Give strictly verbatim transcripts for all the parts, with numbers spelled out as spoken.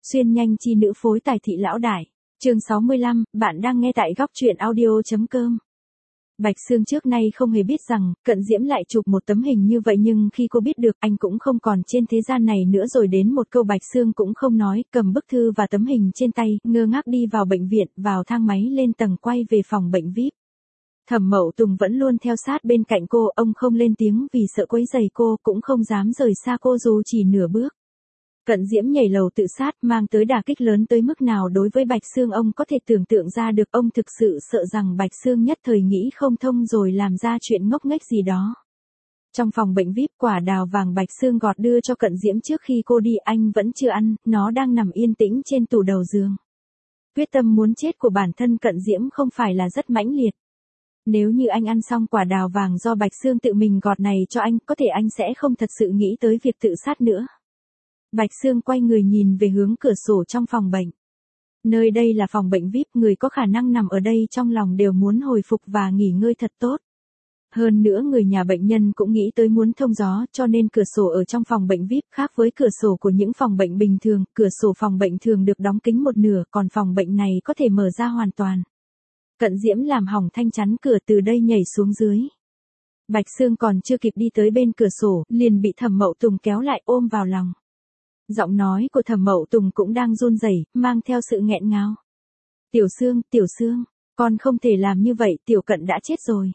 Xuyên nhanh chi nữ phối tài thị lão đại. Chương sáu mươi lăm, bạn đang nghe tại góc truyện audio chấm com. Bạch Sương trước nay không hề biết rằng, Cận Diễm lại chụp một tấm hình như vậy, nhưng khi cô biết được anh cũng không còn trên thế gian này nữa rồi đến một câu Bạch Sương cũng không nói, cầm bức thư và tấm hình trên tay, ngơ ngác đi vào bệnh viện, vào thang máy lên tầng quay về phòng bệnh vi ai pi. Thẩm Mậu Tùng vẫn luôn theo sát bên cạnh cô, ông không lên tiếng vì sợ quấy rầy cô, cũng không dám rời xa cô dù chỉ nửa bước. Cận Diễm nhảy lầu tự sát mang tới đả kích lớn tới mức nào đối với Bạch Sương ông có thể tưởng tượng ra được. Ông thực sự sợ rằng Bạch Sương nhất thời nghĩ không thông rồi làm ra chuyện ngốc nghếch gì đó. Trong phòng bệnh vi ai pi, quả đào vàng Bạch Sương gọt đưa cho Cận Diễm trước khi cô đi, anh vẫn chưa ăn, nó đang nằm yên tĩnh trên tủ đầu giường. Quyết tâm muốn chết của bản thân Cận Diễm không phải là rất mãnh liệt. Nếu như anh ăn xong quả đào vàng do Bạch Sương tự mình gọt này cho anh, có thể anh sẽ không thật sự nghĩ tới việc tự sát nữa. Bạch Sương quay người nhìn về hướng cửa sổ trong phòng bệnh. Nơi đây là phòng bệnh vi ai pi, người có khả năng nằm ở đây trong lòng đều muốn hồi phục và nghỉ ngơi thật tốt. Hơn nữa người nhà bệnh nhân cũng nghĩ tới muốn thông gió, cho nên cửa sổ ở trong phòng bệnh vi ai pi khác với cửa sổ của những phòng bệnh bình thường. Cửa sổ phòng bệnh thường được đóng kín một nửa, còn phòng bệnh này có thể mở ra hoàn toàn. Cận Diễm làm hỏng thanh chắn cửa, từ đây nhảy xuống dưới. Bạch Sương còn chưa kịp đi tới bên cửa sổ, liền bị Thẩm Mậu Tùng kéo lại ôm vào lòng. Giọng nói của Thẩm Mậu Tùng cũng đang run rẩy, mang theo sự nghẹn ngào. Tiểu Sương, Tiểu Sương, con không thể làm như vậy, Tiểu Cận đã chết rồi.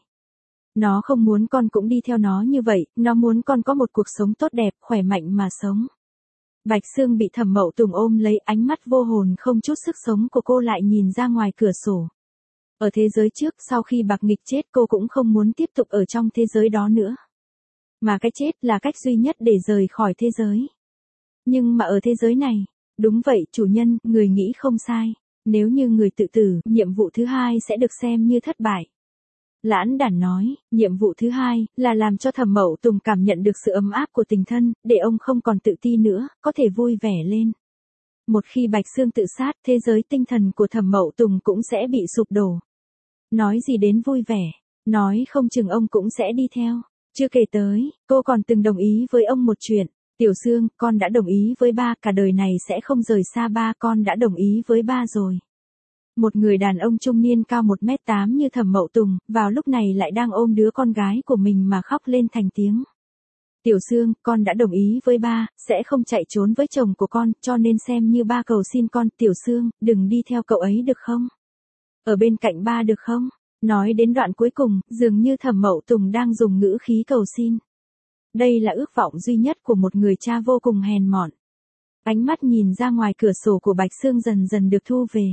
Nó không muốn con cũng đi theo nó như vậy, nó muốn con có một cuộc sống tốt đẹp, khỏe mạnh mà sống. Bạch Sương bị Thẩm Mậu Tùng ôm lấy, ánh mắt vô hồn không chút sức sống của cô lại nhìn ra ngoài cửa sổ. Ở thế giới trước, sau khi Bạc Nghịch chết, cô cũng không muốn tiếp tục ở trong thế giới đó nữa. Mà cái chết là cách duy nhất để rời khỏi thế giới. Nhưng mà ở thế giới này, đúng vậy chủ nhân, người nghĩ không sai. Nếu như người tự tử, nhiệm vụ thứ hai sẽ được xem như thất bại. Lãn Đản nói, nhiệm vụ thứ hai là làm cho Thẩm Mậu Tùng cảm nhận được sự ấm áp của tình thân, để ông không còn tự ti nữa, có thể vui vẻ lên. Một khi Bạch Sương tự sát, thế giới tinh thần của Thẩm Mậu Tùng cũng sẽ bị sụp đổ. Nói gì đến vui vẻ, nói không chừng ông cũng sẽ đi theo. Chưa kể tới, cô còn từng đồng ý với ông một chuyện. Tiểu Sương, con đã đồng ý với ba, cả đời này sẽ không rời xa ba, con đã đồng ý với ba rồi. Một người đàn ông trung niên cao một mét tám như Thẩm Mậu Tùng, vào lúc này lại đang ôm đứa con gái của mình mà khóc lên thành tiếng. Tiểu Sương, con đã đồng ý với ba, sẽ không chạy trốn với chồng của con, cho nên xem như ba cầu xin con. Tiểu Sương, đừng đi theo cậu ấy được không? Ở bên cạnh ba được không? Nói đến đoạn cuối cùng, dường như Thẩm Mậu Tùng đang dùng ngữ khí cầu xin. Đây là ước vọng duy nhất của một người cha vô cùng hèn mọn. Ánh mắt nhìn ra ngoài cửa sổ của Bạch Sương dần dần được thu về.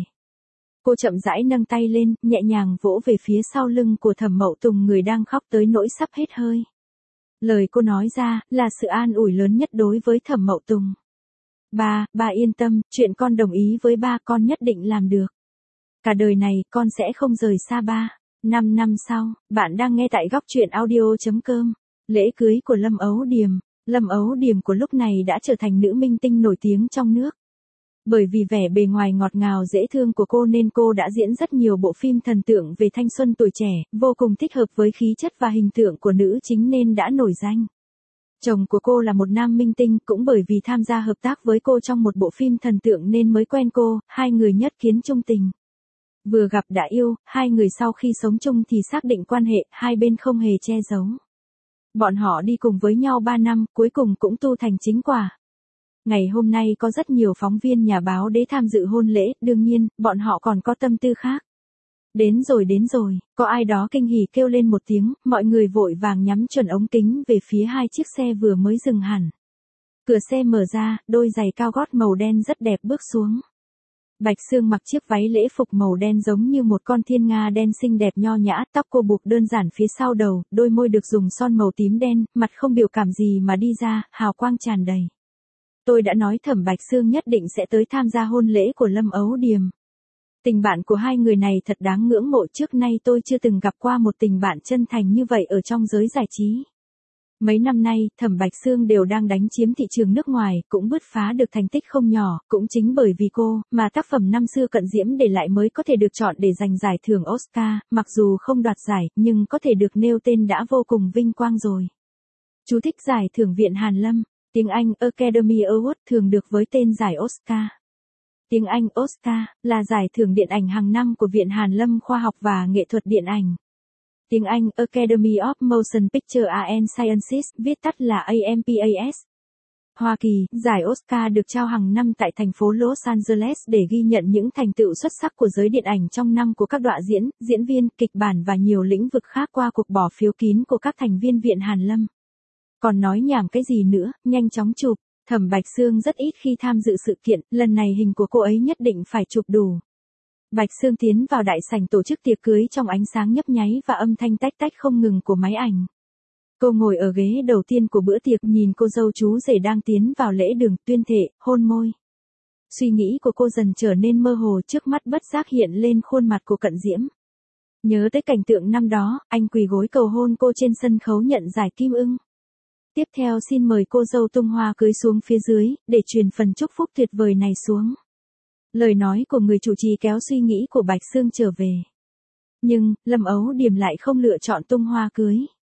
Cô chậm rãi nâng tay lên, nhẹ nhàng vỗ về phía sau lưng của Thẩm Mậu Tùng, người đang khóc tới nỗi sắp hết hơi. Lời cô nói ra, là sự an ủi lớn nhất đối với Thẩm Mậu Tùng. Ba, ba yên tâm, chuyện con đồng ý với ba, con nhất định làm được. Cả đời này, con sẽ không rời xa ba. Năm năm sau, bạn đang nghe tại góc truyện audio chấm com. Lễ cưới của Lâm Ấu Điềm. Lâm Ấu Điềm của lúc này đã trở thành nữ minh tinh nổi tiếng trong nước. Bởi vì vẻ bề ngoài ngọt ngào dễ thương của cô nên cô đã diễn rất nhiều bộ phim thần tượng về thanh xuân tuổi trẻ, vô cùng thích hợp với khí chất và hình tượng của nữ chính nên đã nổi danh. Chồng của cô là một nam minh tinh, cũng bởi vì tham gia hợp tác với cô trong một bộ phim thần tượng nên mới quen cô, hai người nhất kiến chung tình. Vừa gặp đã yêu, hai người sau khi sống chung thì xác định quan hệ, hai bên không hề che giấu. Bọn họ đi cùng với nhau ba năm, cuối cùng cũng tu thành chính quả. Ngày hôm nay có rất nhiều phóng viên nhà báo đến tham dự hôn lễ, đương nhiên, bọn họ còn có tâm tư khác. Đến rồi đến rồi, có ai đó kinh hỉ kêu lên một tiếng, mọi người vội vàng nhắm chuẩn ống kính về phía hai chiếc xe vừa mới dừng hẳn. Cửa xe mở ra, đôi giày cao gót màu đen rất đẹp bước xuống. Bạch Sương mặc chiếc váy lễ phục màu đen giống như một con thiên nga đen xinh đẹp nho nhã, tóc cô buộc đơn giản phía sau đầu, đôi môi được dùng son màu tím đen, mặt không biểu cảm gì mà đi ra, hào quang tràn đầy. Tôi đã nói Thẩm Bạch Sương nhất định sẽ tới tham gia hôn lễ của Lâm Ấu Điềm. Tình bạn của hai người này thật đáng ngưỡng mộ, trước nay tôi chưa từng gặp qua một tình bạn chân thành như vậy ở trong giới giải trí. Mấy năm nay, Thẩm Bạch Sương đều đang đánh chiếm thị trường nước ngoài, cũng bứt phá được thành tích không nhỏ, cũng chính bởi vì cô, mà tác phẩm năm xưa Cận Diễm để lại mới có thể được chọn để giành giải thưởng Oscar, mặc dù không đoạt giải, nhưng có thể được nêu tên đã vô cùng vinh quang rồi. Chú thích giải thưởng Viện Hàn Lâm, tiếng Anh Academy Award thường được với tên giải Oscar. Tiếng Anh Oscar là giải thưởng điện ảnh hàng năm của Viện Hàn Lâm Khoa học và Nghệ thuật Điện ảnh. Tiếng Anh Academy of Motion Picture and Sciences, viết tắt là A M P A S. Hoa Kỳ, giải Oscar được trao hàng năm tại thành phố Los Angeles để ghi nhận những thành tựu xuất sắc của giới điện ảnh trong năm của các đạo diễn, diễn viên, kịch bản và nhiều lĩnh vực khác qua cuộc bỏ phiếu kín của các thành viên Viện Hàn Lâm. Còn nói nhảm cái gì nữa, nhanh chóng chụp. Thẩm Bạch Sương rất ít khi tham dự sự kiện, lần này hình của cô ấy nhất định phải chụp đủ. Bạch Sương tiến vào đại sảnh tổ chức tiệc cưới trong ánh sáng nhấp nháy và âm thanh tách tách không ngừng của máy ảnh. Cô ngồi ở ghế đầu tiên của bữa tiệc, nhìn cô dâu chú rể đang tiến vào lễ đường, tuyên thệ, hôn môi. Suy nghĩ của cô dần trở nên mơ hồ, trước mắt bất giác hiện lên khuôn mặt của Cận Diễm. Nhớ tới cảnh tượng năm đó, anh quỳ gối cầu hôn cô trên sân khấu nhận giải Kim Ưng. Tiếp theo xin mời cô dâu tung hoa cưới xuống phía dưới, để truyền phần chúc phúc tuyệt vời này xuống. Lời nói của người chủ trì kéo suy nghĩ của Bạch Sương trở về. Nhưng, Lâm Ấu Điềm lại không lựa chọn tung hoa cưới.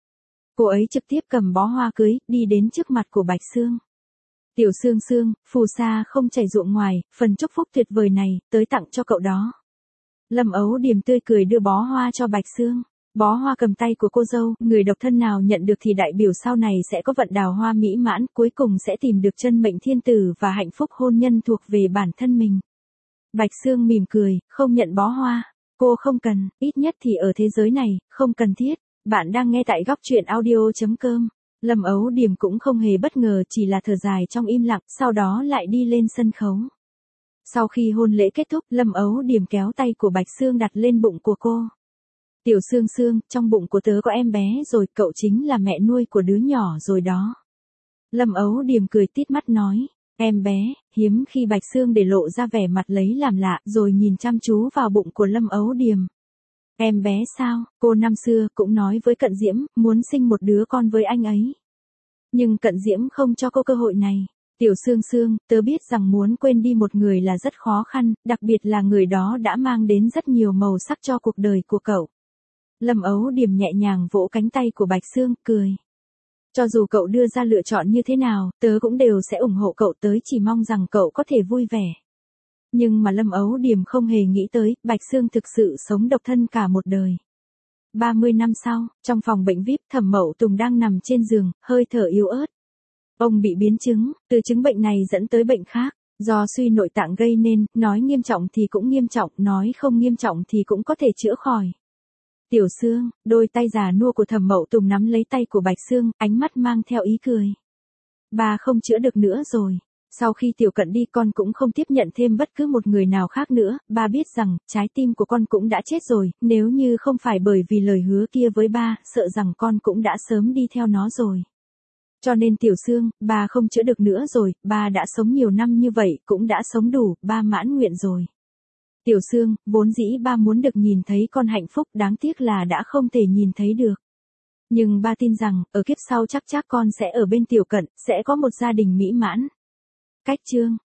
Cô ấy trực tiếp cầm bó hoa cưới, đi đến trước mặt của Bạch Sương. Tiểu Sương Sương, phù sa không chảy ruộng ngoài, phần chúc phúc tuyệt vời này, tới tặng cho cậu đó. Lâm Ấu Điềm tươi cười đưa bó hoa cho Bạch Sương. Bó hoa cầm tay của cô dâu, người độc thân nào nhận được thì đại biểu sau này sẽ có vận đào hoa mỹ mãn, cuối cùng sẽ tìm được chân mệnh thiên tử và hạnh phúc hôn nhân thuộc về bản thân mình. Bạch Sương mỉm cười, không nhận bó hoa. Cô không cần, ít nhất thì ở thế giới này, không cần thiết. Bạn đang nghe tại góc truyện audio chấm com. Lâm Ấu Điềm cũng không hề bất ngờ, chỉ là thở dài trong im lặng, sau đó lại đi lên sân khấu. Sau khi hôn lễ kết thúc, Lâm Ấu Điềm kéo tay của Bạch Sương đặt lên bụng của cô. Tiểu Sương Sương, trong bụng của tớ có em bé rồi, cậu chính là mẹ nuôi của đứa nhỏ rồi đó. Lâm Ấu Điềm cười tít mắt nói, em bé, hiếm khi Bạch Sương để lộ ra vẻ mặt lấy làm lạ, rồi nhìn chăm chú vào bụng của Lâm Ấu Điềm. Em bé sao, cô năm xưa cũng nói với Cận Diễm, muốn sinh một đứa con với anh ấy. Nhưng Cận Diễm không cho cô cơ hội này. Tiểu Sương Sương, tớ biết rằng muốn quên đi một người là rất khó khăn, đặc biệt là người đó đã mang đến rất nhiều màu sắc cho cuộc đời của cậu. Lâm Ấu Điềm nhẹ nhàng vỗ cánh tay của Bạch Sương, cười. Cho dù cậu đưa ra lựa chọn như thế nào, tớ cũng đều sẽ ủng hộ cậu, tới chỉ mong rằng cậu có thể vui vẻ. Nhưng mà Lâm Ấu Điềm không hề nghĩ tới, Bạch Sương thực sự sống độc thân cả một đời. ba mươi năm sau, trong phòng bệnh vi ai pi, Thẩm Mậu Tùng đang nằm trên giường, hơi thở yếu ớt. Ông bị biến chứng, từ chứng bệnh này dẫn tới bệnh khác, do suy nội tạng gây nên, nói nghiêm trọng thì cũng nghiêm trọng, nói không nghiêm trọng thì cũng có thể chữa khỏi. Tiểu Sương, đôi tay già nua của Thẩm Mậu Tùng nắm lấy tay của Bạch Sương, ánh mắt mang theo ý cười. Bà không chữa được nữa rồi. Sau khi Tiểu Cận đi, con cũng không tiếp nhận thêm bất cứ một người nào khác nữa, ba biết rằng, trái tim của con cũng đã chết rồi, nếu như không phải bởi vì lời hứa kia với ba, sợ rằng con cũng đã sớm đi theo nó rồi. Cho nên Tiểu Sương, ba không chữa được nữa rồi, ba đã sống nhiều năm như vậy, cũng đã sống đủ, ba mãn nguyện rồi. Tiểu Sương, vốn dĩ ba muốn được nhìn thấy con hạnh phúc, đáng tiếc là đã không thể nhìn thấy được. Nhưng ba tin rằng, ở kiếp sau chắc chắc con sẽ ở bên Tiểu Cận, sẽ có một gia đình mỹ mãn. Cách chương